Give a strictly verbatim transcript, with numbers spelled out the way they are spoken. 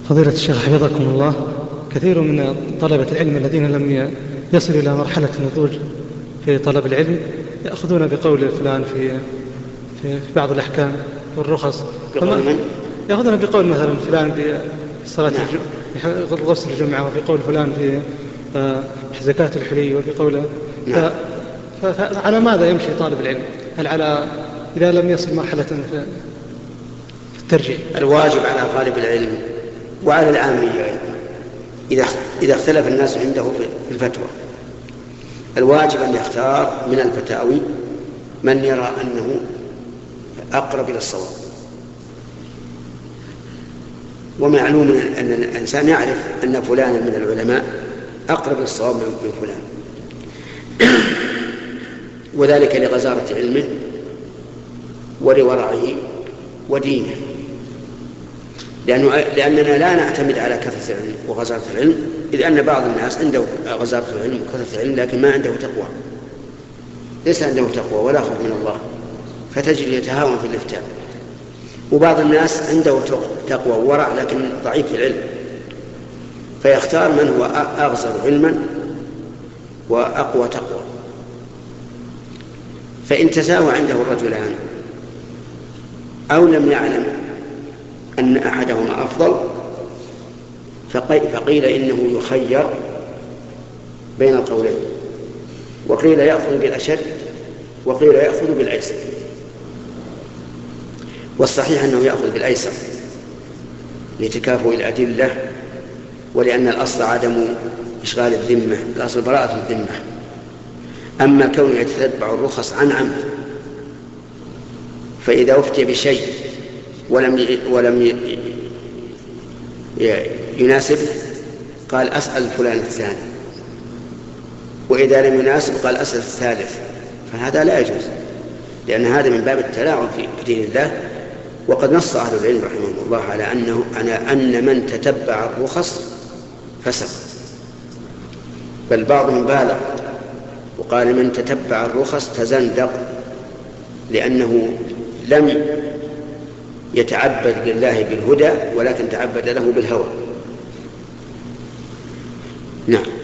فضيلة الشيخ حفظكم الله، كثير من طلبة العلم الذين لم يصلوا إلى مرحلة النضوج في طلب العلم يأخذون بقول فلان في في بعض الأحكام والرخص. بقول من؟ يأخذون بقول مثلا فلان في صلاة نعم. الجمعة، غسل الجمعة، وبقول فلان في زكاة الحلي، وبقول نعم. فعلى ماذا يمشي طالب العلم؟ هل على إذا لم يصل مرحلة في الترجيح؟ الواجب على طالب العلم وعلى العامية أيضا إذا إذا اختلف الناس عنده في الفتوى، الواجب أن يختار من الفتاوي من يرى أنه أقرب إلى الصواب. ومعلوم أن الإنسان يعرف أن فلانا من العلماء أقرب إلى الصواب من فلان، وذلك لغزارة علمه ولورعه ودينه، لأنه لأننا لا نعتمد على كثرة العلم وغزارة العلم، إذ أن بعض الناس عنده غزارة العلم وكثرة العلم لكن ما عنده تقوى، ليس عنده تقوى ولا خوف من الله، فتجد يتهاون في الإفتاء. وبعض الناس عنده تقوى وورع لكن ضعيف في العلم، فيختار من هو أغزر علما وأقوى تقوى. فإن تساوى عنده الرجلان أو لم يعلم أن أحدهما أفضل فقيل إنه يخير بين القولين، وقيل يأخذ بالأشد وقيل يأخذ بالأيسر، والصحيح أنه يأخذ بالأيسر لتكافؤ الأدلة، ولأن الأصل عدم إشغال الذمة، الأصل براءة الذمة. أما كونه يتتبع الرخص عن عمد، فإذا أفتي بشيء ولم ولم يناسب قال أسأل فلان الثاني، وإذا لم يناسب قال أسأل الثالث، فهذا لا يجوز، لأن هذا من باب التلاعب في دين الله. وقد نص أهل العلم رحمهم الله على أنه أنا أن من تتبع الرخص فسق، بل بعضهم بالغ وقال من تتبع الرخص تزندق، لأنه لم يتعبد لله بالهدى ولكن تعبد له بالهوى. نعم.